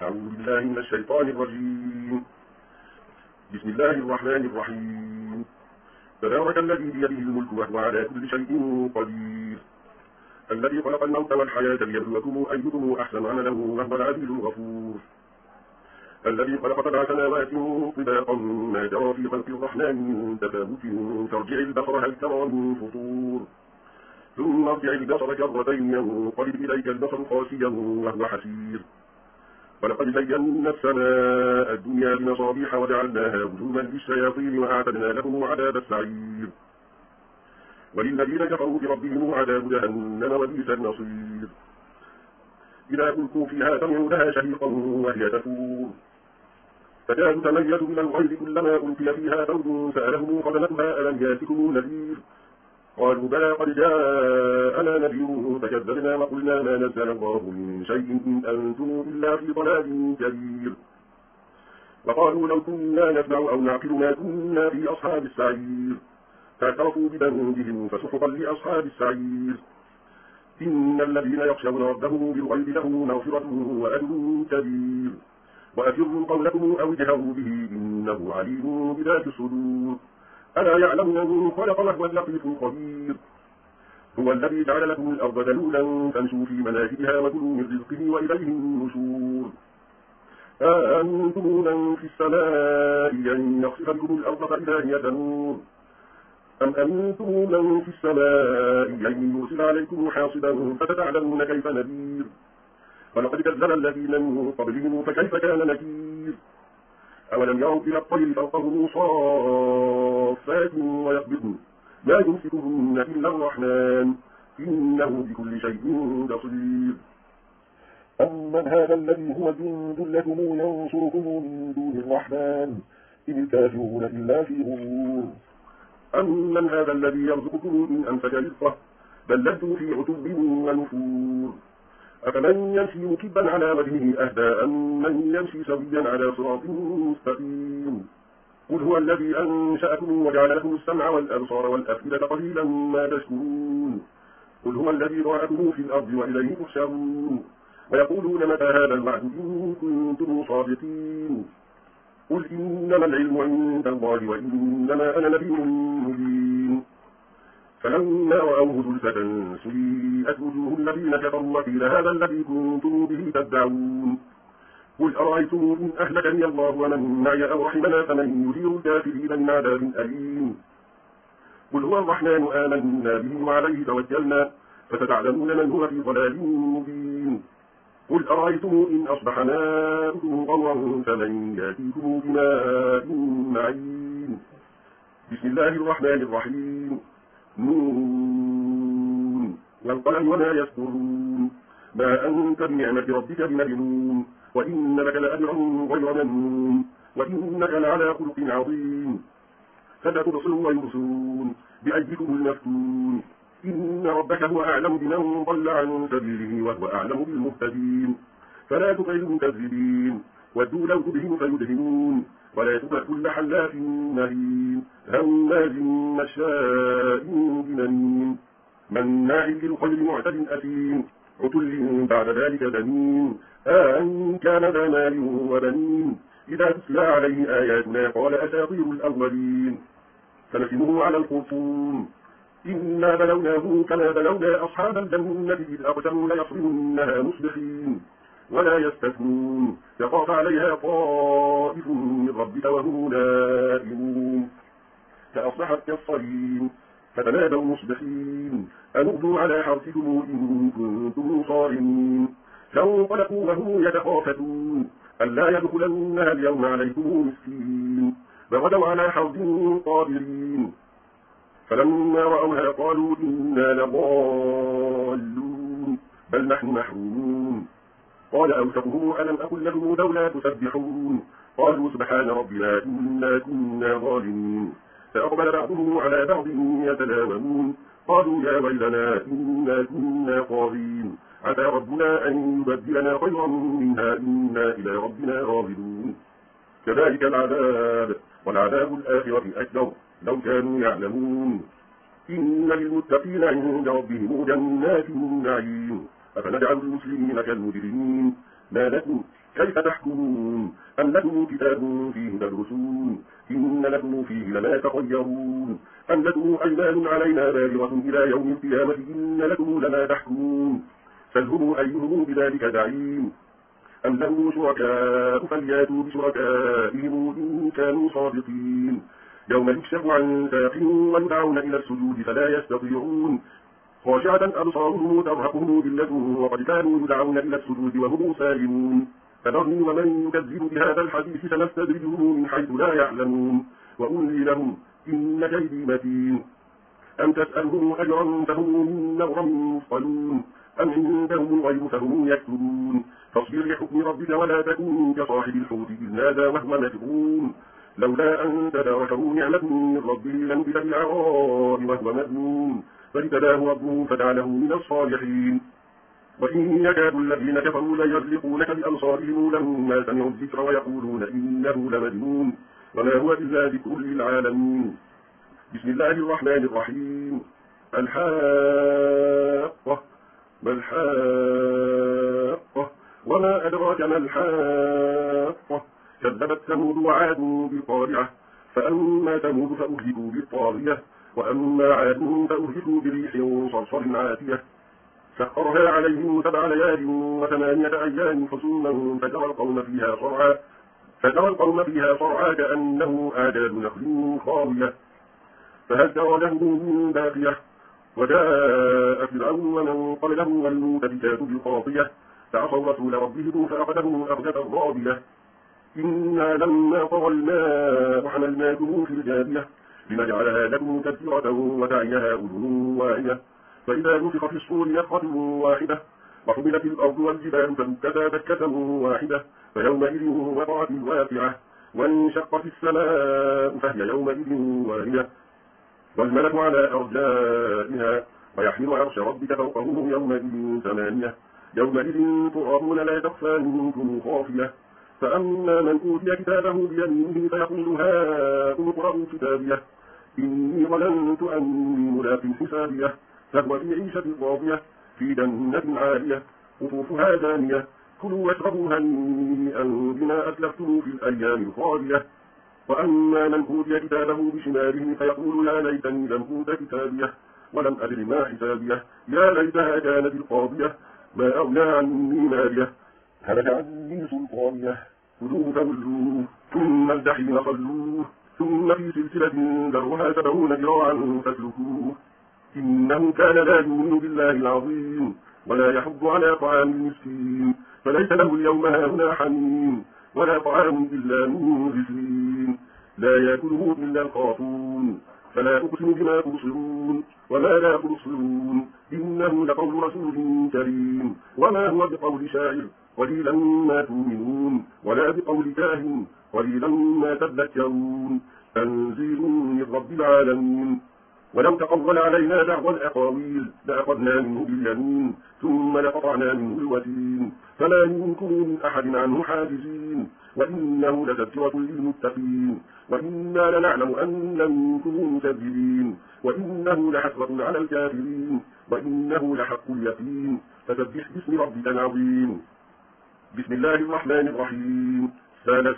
أعوذ بالله من الشيطان الرجيم. بسم الله الرحمن الرحيم. تبارك الذي بيده الملك وهو على كل شيء قدير، الذي خلق الموت والحياة ليبلوكم أيكم أحسن عملا وهو العزيز الغفور، الذي خلق 7 سماوات طباقا ما جرى في خلق الرحمن من تفاوت، فارجع البصر هل ترى من فطور، ثم ارجع البصر كرتين ينقلب إليك البصر خاسئا وهو حسير، ولقد زينا السماء الدنيا بمصابيح وجعلناها رجوما للشياطين وأعتدنا لهم عذاب السعير، وللذين كفروا بربهم عذاب جهنم وبئس المصير. إذا ألقوا فيها سمعوا لها شهيقا وهي تفور، تكاد تميز من الغيظ كلما ألقي فيها فوج سألهم خزنتها ألم يأتكم نذير، قالوا بلى قد جاءنا نذير فكذبنا وقلنا ما نزل الله من شيء إن أنتم إلا في ضلال كبير، وقالوا لو كنا نسمع أو نعقل ما كنا في أصحاب السعير، فاعترفوا بذنبهم فسحقا لأصحاب السعير. إن الذين يخشون ربهم بالغيب لهم مغفرة وأجر كبير، وأسروا قولكم أو اجهروا به إنه عليم بذات الصدور، ألا يعلم من خلق وهو اللطيف الخبير. هو الذي جعل لكم الأرض ذلولا فامشوا في مناكبها وكلوا من رزقه وإليه النشور. أأنتم من في السماء أن يخسف بكم الأرض فإذا هي تمور، أم أنتم من في السماء أن يرسل عليكم حاصبا فستعلمون كيف نذير، ولقد كذب الذين من قبلهم فكيف كان نكير. أولم يروا إلى الطير فوقهم صافات ويقبضن ما يمسكهن إلا الرحمن إنه بكل شيء بصير. أمن هذا الذي هو جند لكم ينصركم من دون الرحمن إن الكافرون إلا في غرور. أمن هذا الذي يرزقكم إن أمسك رزقه بل لجوا في عتب ونفور. أفمن يمشي مكبا على وجهه أهدى أمن يمشي سويا على صراط مستقيم. قل هو الذي أنشأكم وجعل لكم السمع والأبصار والأفئدة قليلا ما تشكرون. قل هو الذي ذرأكم في الأرض وإليه تحشرون. ويقولون متى هذا الوعد إن كنتم صادقين. قل إنما العلم عند الله وإنما أنا نبي مبين. فلما رأوه زلفة سيئت وجوه الذين كفروا وقيل هذا الذي كنتم به تدعون. قل أرأيتم إن أهلكني الله ومن معي أو رحمنا فمن يجير الكافرين من عذاب أليم. قل هو الرحمن آمنا به وعليه توكلنا فستعلمون من هو في ضلال مبين. قل أرأيتم إن أصبح ماؤكم غورا فمن يأتيكم بماء معين. بسم الله الرحمن الرحيم. نون والقلم وما يسطرون، ما أنت بنعمة ربك بمجنون، وإن لك لأجرا غير ممنون، وإنك لعلى خلق عظيم. فستبصر ويبصرون بأيكم المفتون. إن ربك هو أعلم بمن ضل عن سبيله وهو أعلم بالمهتدين. فلا تطع المكذبين ودوا لو تدهن فيدهنون، ولا تطع كل حلاف مهين هماز مشاء بنميم مناع للخير معتد أثيم عتل بعد ذلك زنيم أن كان ذا مال وبنين إذا تتلى عليه آياتنا قال أساطير الأولين سنسمه على الخرطوم. إنا بلوناه كما بلونا أصحاب الجنة إذ أقسموا ليصرمنها مصبحين ولا يستثنون يطاف عليها طائف من ربك وهم نائمون فأصبحت كالصريم فتنادوا مصبحين أن اغدوا على حرثكم إن كنتم صارمين. فانطلقوا وهم يتخافتون ألا يدخلنها اليوم عليكم مسكين فغدوا على حرث قادرين. فلما رأوها قالوا إنا لضالون بل نحن محرومون. قال أوسطهم ألم أقل لكم لولا تسبحون قالوا سبحان ربنا إنا كنا ظالمين. فأقبل بعضهم على بعض يتلاومون قالوا يا ويلنا إنا كنا طاغين عسى ربنا أن يبدلنا خيرا منها إنا إلى ربنا راغبون. كذلك العذاب والعذاب الآخرة أكبر لو كانوا يعلمون. إن للمتقين عند ربهم جنات النعيم أفنجعل المسلمين كالمجرمين ما لكم كيف تحكمون أم لكم كتاب فيه تدرسون إن لكم فيه لما تخيرون أم لكم أيمان علينا بالغة إلى يوم القيامة إن لكم لما تحكمون سلهم أيهم بذلك زعيم أم لهم شركاء فلياتوا بشركائهم إن كانوا صادقين يوم يكشف عن ساق ويدعون إلى السجود فلا يستطيعون خاشعة أبصارهم ترهقهم ذلة وقد كانوا يدعون إلى السجود وهم سالمون فذرني ومن يكذب بهذا الحديث سنستدرجهم من حيث لا يعلمون وأملي لهم إن كيدي متين أم تسألهم أجرا فهم من مغرم مثقلون أم عندهم الغيب فهم يكتبون فاصبر لحكم ربك ولا تكن كصاحب الحوت إذ نادى وهو مجنون لولا أن تداركه نعمة من ربه لنبذ بالعراء وهو مذموم فاجتباه ربه فجعله من الصالحين وإن يكاد الذين كفروا ليزلقونك بأبصارهم لما سمعوا الذكر ويقولون إنه لمجنون وما هو إلا ذكر للعالمين بسم الله الرحمن الرحيم الحاقة ما الحاقة وما أدراك ما الحاقة كذبت ثمود وعاد بالقارعة فأما ثمود فأهلكوا بالطاغية وأما عاد فأهلكوا بريح صرصر عاتية سخرها عليهم 7 ليال و8 أيام حسوما فترى القوم فيها صرعى كأنه أعجاز نخل خاوية فهل ترى له من باقية وجاء فرعون ومن قبله والمؤتفكات بالخاطية فعصوا رسول ربهم فأخذهم أخذة رابية إنا لما طغى الماء حملناكم في الجارية لنجعلها لكم تذكرة وتعيها أذن واعية فإذا نفخ في الصور نفخة واحدة وحملت الأرض والجبال فدكتا دكة واحدة فيومئذ وقعت الواقعة وانشقت السماء فهي يومئذ واهية والملك على أرجائها ويحمل عرش ربك فوقهم يومئذ 8 يومئذ تعرضون لا تخفى منكم خافية فأما من أوتي كتابه بيمينه فيقول هاؤم اقرءوا كتابيه إني ظننت أني ملاق حسابيه فهو في عيشة راضية في جنة عالية قطوفها دانية كلوا واشربوا هنيئا بما أسلفتم في الأيام الخالية وأما من أوتي كتابه بشماله فيقول يا ليتني لم أوت كتابيه ولم أدر ما حسابيه يا ليتها كانت القاضية ما أغنى عني ماليه هلك عني سلطانيه خذوه فغلوه ثم الجحيم صلوه ثم في سلسلة ذرعها 70 ذراعا فاسلكوه إنه كان لا يؤمن بالله العظيم ولا يحض على طعام المسكين فليس له اليوم هاهنا حميم ولا طعام إلا من غسلين لا يأكله إلا الخاطون فلا أقسم بما تبصرون وما لا تبصرون إنه لقول رسول كريم وما هو بقول شاعر قليلا ما تؤمنون ولا بقول كاهن قليلا ما تذكرون تنزيل من رب العالمين ولو تقول علينا بعض الأقاويل لأخذنا منه باليمين ثم لقطعنا منه الوتين فلا منكم من أحد عنه حاجزين وإنه لتذكرة للمتقين وإنا لنعلم أن منكم مكذبين وإنه لحسرة على الكافرين وإنه لحق اليقين فسبح باسم ربك العظيم بسم الله الرحمن الرحيم سال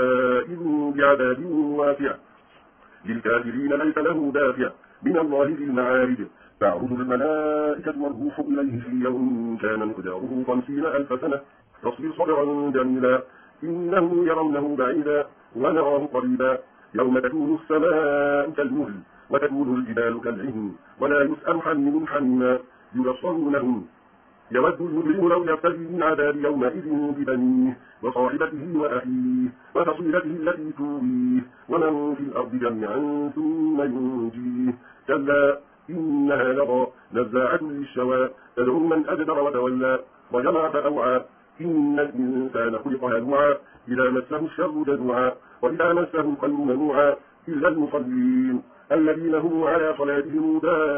سائل بعذاب واسع للكافرين ليس له دافع من الله ذي المعارج تعرض الملائكة والروح إليه في يوم كان مقداره 50,000 سنة فاصبر صبرا جميلا إنه يرونه بعيدا ونراه قريبا يوم تكون السماء كالمهل وتكون الجبال كالعهن ولا يسأل حميم حميما يبصرونهم يود المجرم لو يفتدي من عذاب يومئذ ببنيه وصاحبته وأخيه وفصيلته التي تؤويه ومن في الأرض جميعا ثم ينجيه كلا إنها لظى نزاعة للشوى تدعو من أدبر وتولى وجمع فأوعى إن الإنسان خلق هلوعا إذا مسه الشر جزوعا وإذا مسه الخير منوعا إلا المصلين الذين هم على صلاتهم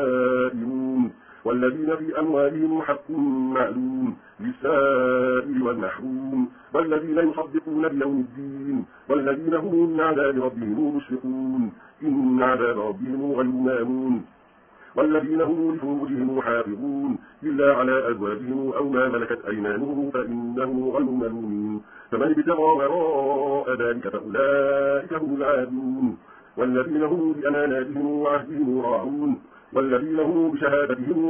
دائمون والذين في أموالهم حق معلوم للسائل والمحروم والذين يصدقون بيوم الدين والذين هم من عذاب ربهم مشفقون إن عذاب ربهم غير مامون والذين هم لفروجهم حافظون إلا على أزواجهم أو ما ملكت أيمانهم فإنهم غير ملومين فمن ابتغى وراء ذلك فأولئك هم العادون والذين هم بأماناتهم وعهدهم راعون والذين هم بشهادتهم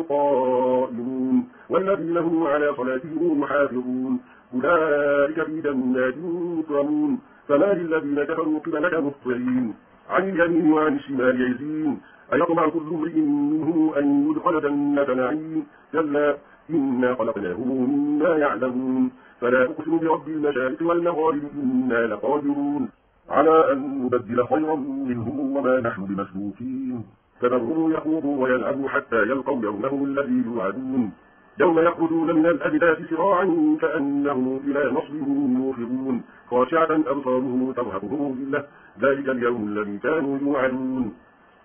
قائمون والذين هم على صلاتهم محافظون أولئك في جنات مكرمون فما للذين كفروا قبلك مهطعين عن اليمين وعن الشمال عزين أيطمع كل امرئ منهم أن يدخل جنة نعيم كلا إنا خلقناهم مما يعلمون فلا أقسم برب المشارق والمغارب إنا لقادرون على أن نبدل خيرا منهم وما نحن بمسبوقين فذرهم يخوضوا ويلعبوا حتى يلقوا يومهم الذي يوعدون يوم يخرجون من الأجداث سراعا كأنهم إلى نصب يوفضون خاشعة أبصارهم ترهقهم ذلة ذلك اليوم الذي كانوا يوعدون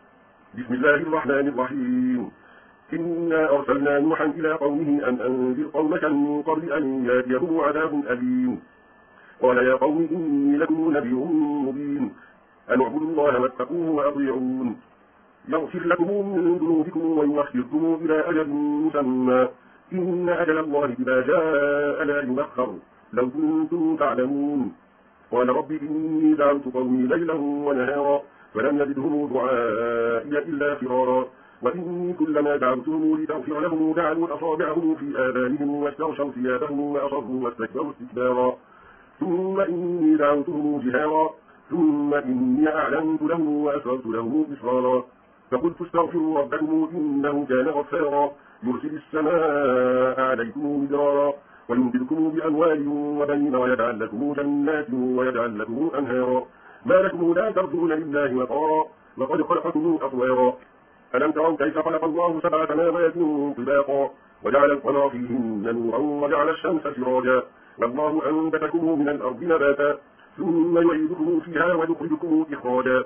بسم الله الرحمن الرحيم إنا أرسلنا نوحا إلى قومه أن أنذر قومك من قبل أن يأتيهم عذاب أليم قال يا قوم إني لكم نبي مبين أن اعبدوا الله واتقوه وأطيعون يغفر لكم من ذنوبكم ويؤخركم إلى أجل مسمى إن أجل الله إذا جاء لا يؤخر لو كنتم تعلمون قال رب إني دعوت قومي ليلا ونهارا فلم يزدهم دعائي إلا فرارا وإني كلما دعوتهم لتغفر لهم جعلوا أصابعهم في آذانهم واستغشوا ثيابهم وأصروا واستكبروا استكبارا ثم إني دعوتهم جهارا ثم إني أعلنت لهم وأسررت لهم إسرارا فقلت استغفروا ربكم إنه كان غفارا يرسل السماء عليكم مدرارا ويمددكم بأموال وبنين ويجعل لكم جنات ويجعل لكم أنهارا ما لكم لا ترجون لله وقارا وقد خلقكم أطوارا ألم تروا كيف خلق الله 7 سماوات طباقا وجعل القمر فيهن نورا وجعل الشمس سراجا والله أنبتكم من الأرض نباتا ثم يعيدكم فيها ويخرجكم إخراجا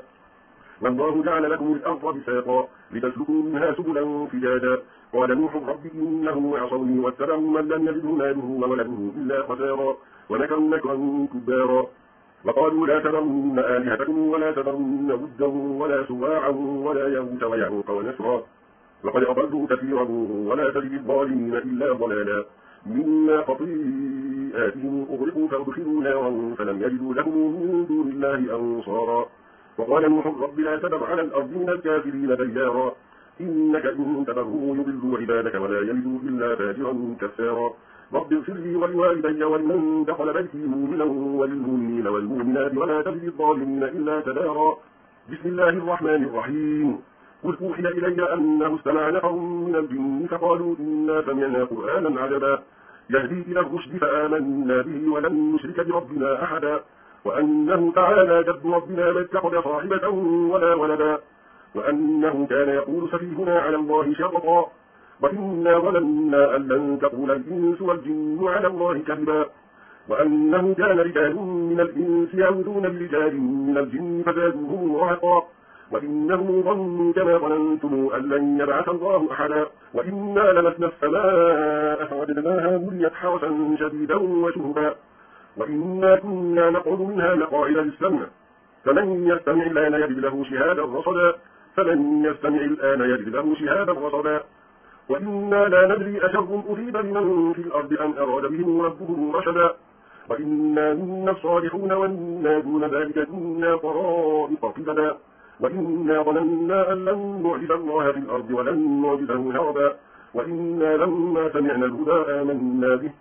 والله جعل لكم الأرض بساطا لتسلكوا منها سبلا فجاجا قال نوح رب إنهم عصوني واتبعوا من لم يزده ماله وولده إلا خسارا ومكروا مكرا كبارا وقالوا لا تذرن آلهتكم ولا تذرن ودا ولا سواعا ولا يغوث ويعوق ونسرا لقد أضلوا كثيرا ولا تزد الظالمين إلا ضلالا مما خطيئاتهم أغرقوا فأدخلوا نارا فلم يجدوا لهم من دون الله أنصارا وقال نوح رب لا تذر على الأرض من الكافرين ديارا إنك إن تذرهم يضلوا عبادك ولا يلدوا إلا فاجرا كفارا رب اغفر لي ولوالدي ولمن دخل بيتي مؤمنا وللمؤمنين والمؤمنات ولا تزد الظالمين إلا تبارا بسم الله الرحمن الرحيم قل أوحي إلي أنه استمع نفر من الجن فقالوا إنا سمعنا قرآنا عجبا يهدي إلى الرشد فآمنا به ولن نشرك بربنا أحدا وأنه تعالى جد ربنا ما اتخذ صاحبة ولا ولدا وأنه كان يقول سفيهنا على الله شططا وإنا ظننا أن لن تقول الإنس والجن على الله كذبا وأنه كان رجال من الإنس يعوذون برجال من الجن فزادوهم رهقا وإنه ظنوا كما ظننتم أن لن يبعث الله أحدا وإنا لمسنا السماء فوجدناها مليت حرسا شديدا وشهبا وإنا كنا نقعد منها مقاعد للسمع فمن يستمع الآن يجد له شهادا رصدا فمن يستمع الآن يجد له شهادا رصدا وإنا لا ندري أشر أصيب بمن في الأرض أم أراد بهم ربهم رشدا وإنا منا الصالحون وإنا دون ذلك كنا طرائق قددا وإنا ظننا أن لن نعجز الله في الأرض ولن نعجزه هربا وإنا لما سمعنا الهدى آمنا به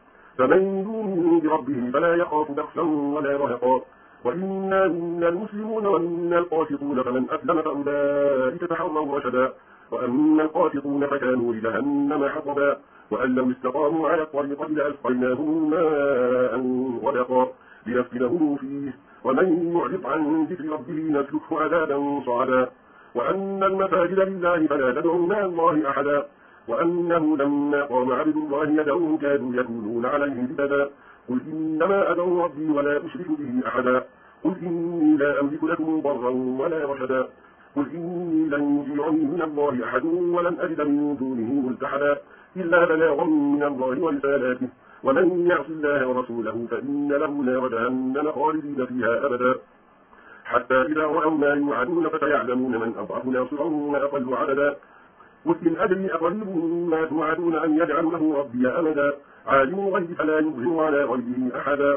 فمن يؤمن بربه فلا يخاف بخسا ولا رهقا وإنا منا المسلمون ومنا القاسطون فمن أسلم فأولئك تحروا رشدا وأما القاسطون فكانوا لجهنم حطبا وأن لو استقاموا على الطريقة لأسقيناهم ماء غدقا لنفتنهم فيه ومن يعرض عن ذكر ربه نسلكه عذابا صعدا وأن المساجد لله فلا تدعوا مع الله أحدا وأنه لما قام عبد الله يدعوه كادوا يكونون عليه لبدا قل إنما أدعو ربي ولا أشرك به أحدا قل إني لا أملك لكم ضرا ولا رشدا قل إني لن يجيرني من الله أحد ولن أجد من دونه ملتحدا إلا بلاغا من الله ورسالاته ومن يعص الله ورسوله فإن له نار جهنم خالدين فيها أبدا حتى إذا رأوا ما يوعدون فسيعلمون من أضعف ناصرا وأقل عددا قل إن أدري أقريب ما توعدون أن يجعل له ربي أمدا عالم الغيب فلا يظهر على غيبه أحدا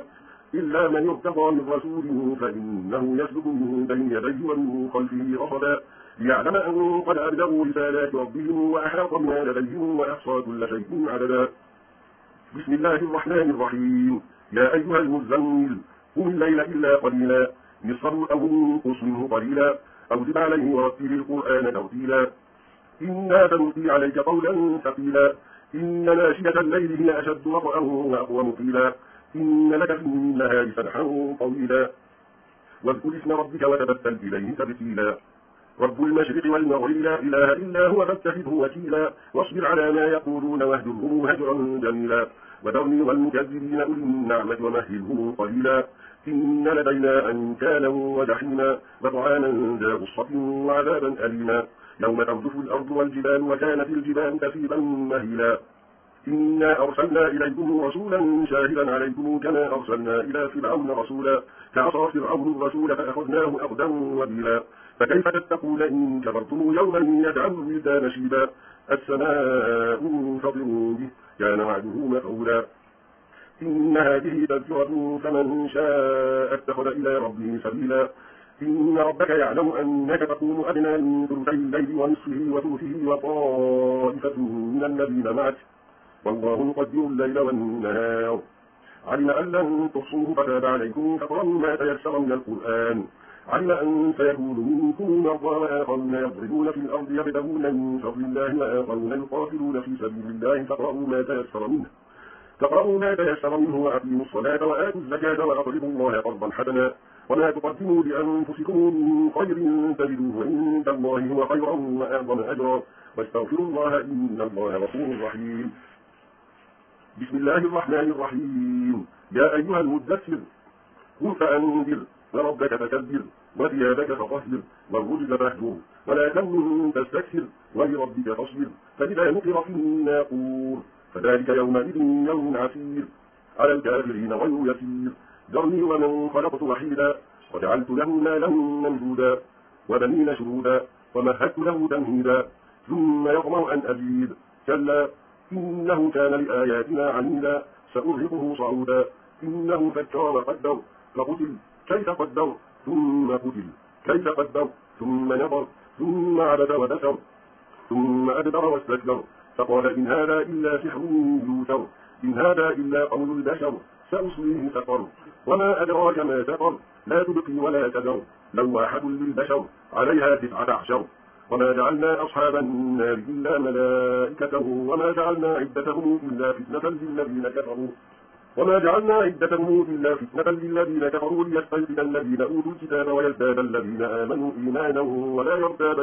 إلا من ارتضى من رسول فإنه يسلك من بين يديه ومن خلفه رصدا ليعلم أن قد أبلغوا رسالات ربهم وأحاط بما لديهم وأحصى كل شيء عددا. بسم الله الرحمن الرحيم. يا أيها المزمل قم الليل إلا قليلا نصفه أو انقص منه قليلا أو زد عليه ورتل القرآن ترتيلا إنا سنلقي عليك قولا ثقيلا إن ناشئة الليل هي أشد وطئا وأقوم قيلا إن لك في النهار سبحا طويلا واذكر اسم ربك وتبتل إليه تبتيلا رب المشرق والمغرب لا إله إلا هو فاتخذه وكيلا واصبر على ما يقولون واهجرهم هجرا جميلا وذرني والمكذبين أولي النعمة ومهلهم قليلا إن لدينا أنكالا وجحيما وطعاما ذا غصة وعذابا أليما يوم ترجف الأرض والجبال وكانت الجبال كثيبا مهيلا إنا أرسلنا إليكم رسولا شاهدا عليكم كما أرسلنا إلى فرعون رسولا فعصى فرعون الرسول فأخذناه أخذا وبيلا فكيف تتقون إن كفرتم يوما يجعل الولدان شيبا السماء منفطر به كان وعده مفعولا إن هذه تذكرة فمن شاء اتخذ إلى ربه سبيلا إن ربك يعلم أنك تقوم أدنى من ثلثي الليل ونصفه وثلثه وطائفة من الذين معك والله يقدر الليل والنهار علم أن لن تحصوه فتاب عليكم فاقرأوا ما تيسر من القرآن علم أن سيكون منكم مرضى وآخرون يضربون في الأرض يبتغون من فضل الله وآخرون يقاتلون في سبيل الله فاقرأوا ما تيسر منه وأقيموا الصلاة وآتوا الزكاة وأقرضوا الله قرضا حسنا وما تقدموا لأنفسكم من خير تجدوه عند الله هو خيرا وأعظم أجرا واستغفروا الله إن الله غفور رحيم. بسم الله الرحمن الرحيم. يا أيها المدثر قم فأنذر وربك فكبر وثيابك فطهر والرجل فاهجر ولا تمنن تستكثر ولربك فاصبر فإذا نقر في الناقور فذلك يومئذ يوم عسير على الكافرين غير يسير ذرني ومن خلقت وحيدا وجعلت له مالا ممدودا وبنين شهودا ومهدت له تمهيدا ثم يطمع أن أزيد كلا إنه كان لآياتنا عنيدا سأرهقه صعودا إنه فكر وقدر فقتل كيف قدر ثم قتل كيف قدر ثم نظر ثم عبس وبشر ثم أدبر واستكبر فقال إن هذا إلا سحر يوثر إن هذا إلا قول البشر سأصليه سقر وما أدراك ما سقر لا تبقي ولا تذر لواحة للبشر عليها 19 وما جعلنا أصحاب النار إلا ملائكة وما جعلنا عدتهم إلا فتنة للذين كفروا ليستيقن الذين أوتوا الكتاب ويزداد الذين آمنوا إيمانا ولا يرتاب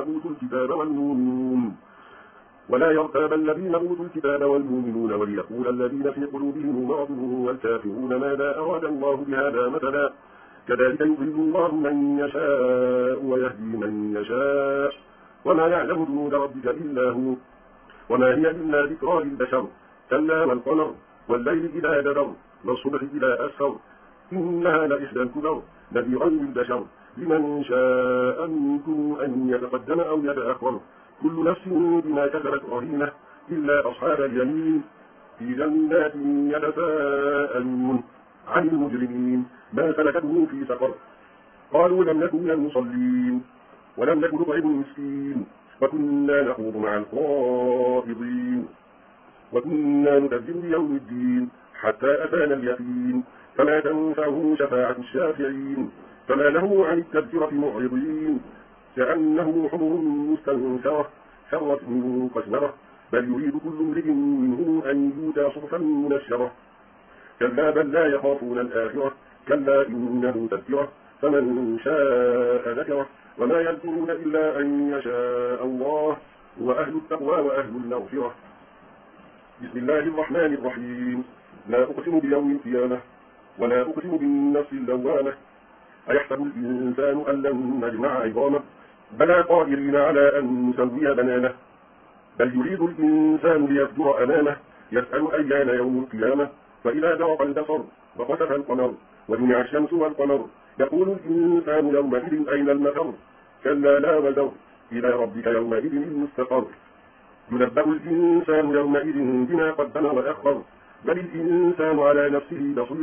الذين أوتوا الكتاب والمؤمنون وليقول الذين في قلوبهم مرض والكافرون ماذا أراد الله بهذا مثلا كذلك يضل الله من يشاء ويهدي من يشاء وما يعلم جنود ربك إلا هو وما هي إلا ذكرى للبشر كلا والقمر والليل إذا دبر والصبح إذا أسفر إنها لإحدى الكبر نذيرا للبشر لمن شاء منكم أن يتقدم أو يتأخر كل نفس بما كسبت رهينة إلا أصحاب اليمين في جنات يتساءلون عن المجرمين ما سلكتهم في سقر قالوا لم نكن من المصلين ولم نكن نطعم المسكين وكنا نخوض مع الخائضين وكنا نكذب بيوم الدين حتى أتانا اليقين فما تنفعهم شفاعة الشافعين فما له عن التذكرة معرضين كأنه حمر مستنكرة فرت من قسورة بل يريد كل امرئ منهم أن يؤتى صحفا منشرة كلا بل لا يخافون الآخرة كلا إنه تذكرة فمن شاء ذكره وما يذكرون إلا أن يشاء الله وأهل التقوى وأهل المغفرة. بسم الله الرحمن الرحيم. لا أقسم بيوم القيامة ولا أقسم بالنفس اللوامة أيحسب الإنسان أن لن نجمع عظامه بلى قادرين على أن نسوي بنانه بل يريد الإنسان ليفجر أمامه يسأل أيان يوم القيامة فإذا برق البصر وخسف القمر وجمع الشمس والقمر يقول الإنسان يومئذ أين المفر كلا لا وزر إلى ربك يومئذ المستقر ينبأ الإنسان يومئذ بما قدم وأخر بل الإنسان على نفسه بصيرة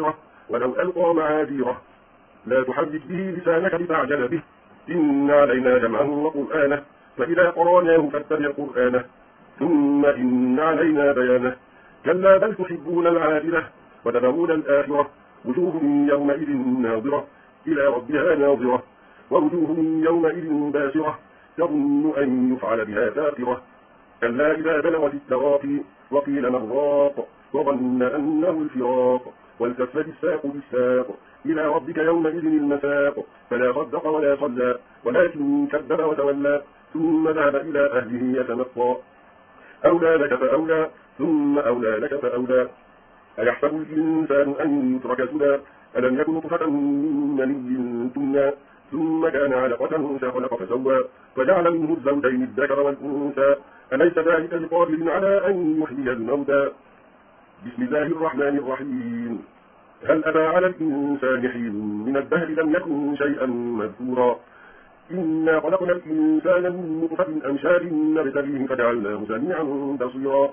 ولو ألقى معاذيره لا تحرك به لسانك لتعجل به، إن علينا جمعه وقرآنه، فإذا قرأناه فاتبع قرآنه، ثم إن علينا بيانه. كلا بل تحبون العاجلة وتذرون الآخرة، وجوه يومئذ ناظرة إلى ربها ناظرة، ووجوه يومئذ باسرة تظن أن يفعل بها فاقرة. كلا إذا بلغت التراقي وقيل من راق وظن أنه الفراق، والتفت الساق بالساق إلى ربك يومئذ المساق، فلا صدق ولا صلى ولكن كذب وتولى، ثم ذهب إلى أهله يتمطى. أولى لك فأولى ثم أولى لك فأولى. أيحسب الإنسان أن يترك سدى، ألم يكن نطفة من مني تمنى، ثم كان علقة فخلق فسوى، فجعل منه الزوجين الذكر والأنثى، أليس ذلك بقادر على أن يحيي الموتى. بسم الله الرحمن الرحيم. هل أتى على الإنسان حين من الدهر لم يكن شيئا مذكورا، إنا خلقنا الإنسان من نطفة أمشاج نبتليه فجعلناه سميعا بصيرا،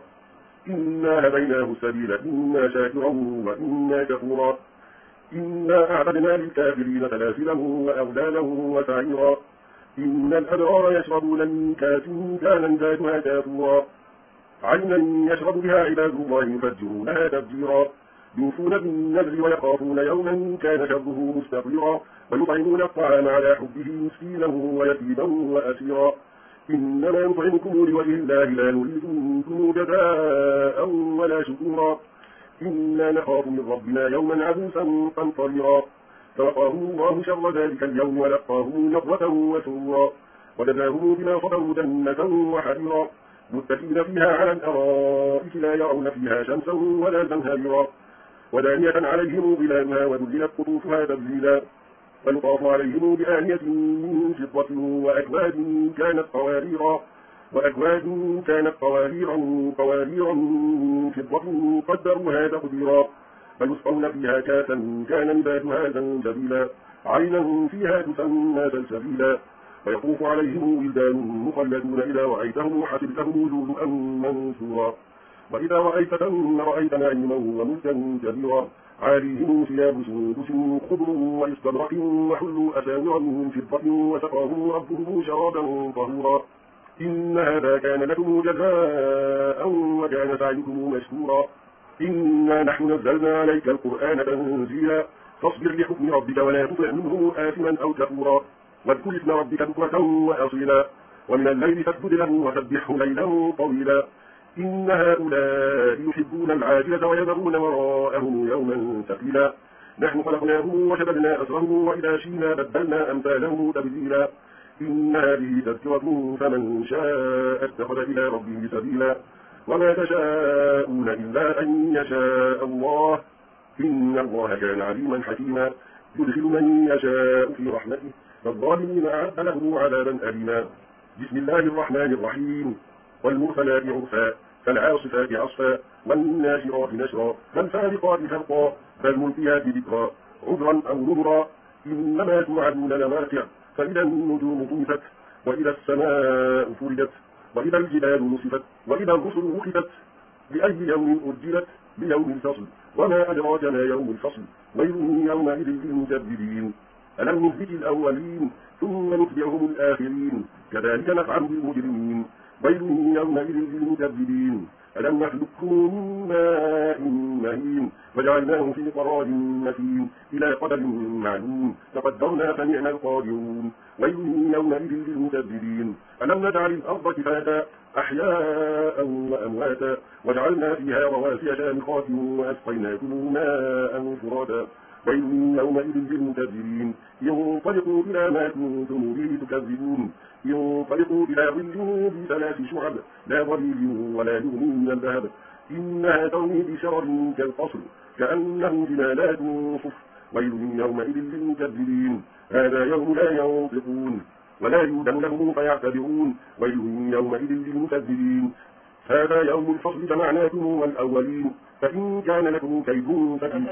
إنا هديناه السبيل إما شاكرا وإما كفورا، إنا أعتدنا للكافرين سلاسلا وأغلالا وسعيرا، إن الأبرار يشربون من كأس كان مزاجها كافورا، عينا يشرب بها عباد الله يفجرونها تفجيرا، يوفون بالنذر ويخافون يوما كان شره مستطيرا، ويطعمون الطعام على حبه مسكينا ويتيما وأسيرا، إنما نطعمكم لوجه الله لا نريد منكم جزاء ولا شكورا، إنا نخاف من ربنا يوما عبوسا قمطريرا، فوقاهم الله شر ذلك اليوم ولقاهم نضرة وسرورا، وجزاهم بما صبروا جنة وحريرا، متكئين فيها على الأرائك لا يرون فيها شمسا ولا زمهريرا، ودانية عليهم ظلالها وذللت قطوفها تذليلا، ويطاف عليهم بآنية من فضة وأكواب كانت قوارير من فضة قدروها تقديرا، فيسقون فيها كاسا كان مزاجها زنجبيلا، عينا فيها تسمى سلسبيلا، ويطوف عليهم ولدان مخلدون إذا رأيتهم حسبتهم لؤلؤا منثورا، وإذا رأيت ثم رأيت نعيما وملكا كبيرا، عاليهم ثياب سندس خضر واستبرق وحلوا أساور من فضة وسقاهم ربهم شرابا طهورا، إن هذا كان لكم جزاء وكان سعيكم مشكورا، إنا نحن نزلنا عليك القرآن تنزيلا، فاصبر لحكم ربك ولا تطع منه آثما أو كفورا، واذكر اسم ربك بكرة وأصيلا، ومن الليل فاسجد له وسبحه ليلا طويلا، إن هؤلاء يحبون العاجلة ويذرون وراءهم يوما ثقيلا، نحن خلقناهم وشددنا أسرهم وإذا شئنا بدلنا أمثالهم تبديلا، إن هذه تذكرة فمن شاء اتخذ إلى ربه سبيلا، وما تشاءون إلا أن يشاء الله، إن الله كان عليما حكيما، يدخل من يشاء في رحمته، فالظالمين أعد له عذابا أليما. بسم الله الرحمن الرحيم. والمرسلات عرفا فالعاصفات عصفا والناشرات نشرا فالفارقات فرقا فالملقيات ذكرا عذرا أو نذرا، إنما توعدون لواقع، فإذا النجوم طمست وإذا السماء فرجت وإذا الجبال نصفت وإذا الرسل أخذت، لأي يوم أجلت، ليوم الفصل، وما أدراك ما يوم الفصل، ويل يومئذ للمكذبين، ألم نهلك الأولين ثم نتبعهم الآخرين، كذلك نفعل بالمجرمين، ويل يومئذ للمكذبين، ألم نخلقكم من ماء مهين وجعلناه في قرار مكين إلى قدر معلوم فقدرنا فنعم القادرون، ويل يومئذ للمكذبين، ألم نجعل الأرض كفاتا أحياء وأمواتا وجعلنا فيها رواسي شامخات وأسقيناكم ماء فراتا، ويل يومئذ للمكذبين، انطلقوا إلى ما كنتم به تكذبون، انطلقوا إلى ظل بثلاث شعب لا ظليل ولا يغني من اللهب، إنها ترمي بشرر كالقصر كأنه جمالات صفر، ويل يومئذ للمكذبين، هذا يوم لا ينطقون ولا يؤذن لهم فيعتذرون، ويل يومئذ للمكذبين، هذا يوم الفصل جمعناكم والأولين، فإن كان لكم كيد فكيدون،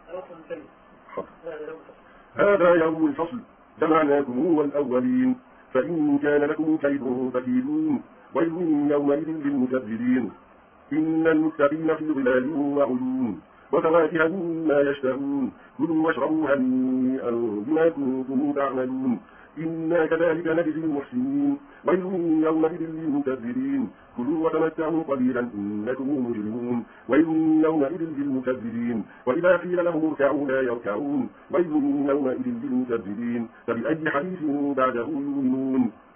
هذا يوم الفصل جمعناكم والأولين، فإن كان لكم كيد فكيدون، ويل يومئذ للمكذبين، إن المتقين في ظلال وعيون وفواكه مما يشتهون كلوا واشربوا هنيئا بما كنتم تعملون إنا كذلك نجزي المحسنين ويل يومئذ للمكذبين كلوا وتمتعوا قليلا إنكم مجرمون ويل يومئذ للمكذبين وإذا قيل لهم اركعوا لا يركعون ويل يومئذ للمكذبين فبأي حديث بعده يؤمنون